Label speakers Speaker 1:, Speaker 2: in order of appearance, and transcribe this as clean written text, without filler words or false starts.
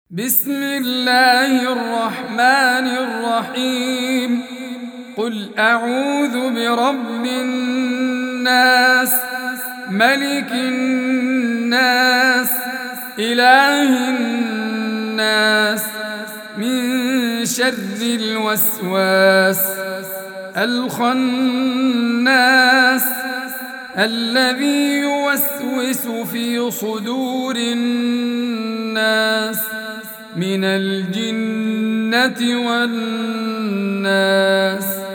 Speaker 1: بسم الله الرحمن الرحيم. قل أعوذ برب الناس، ملك الناس، إله الناس، من شر الوسواس الخناس الذي يوسوس في صدور الناس من الجنة والناس.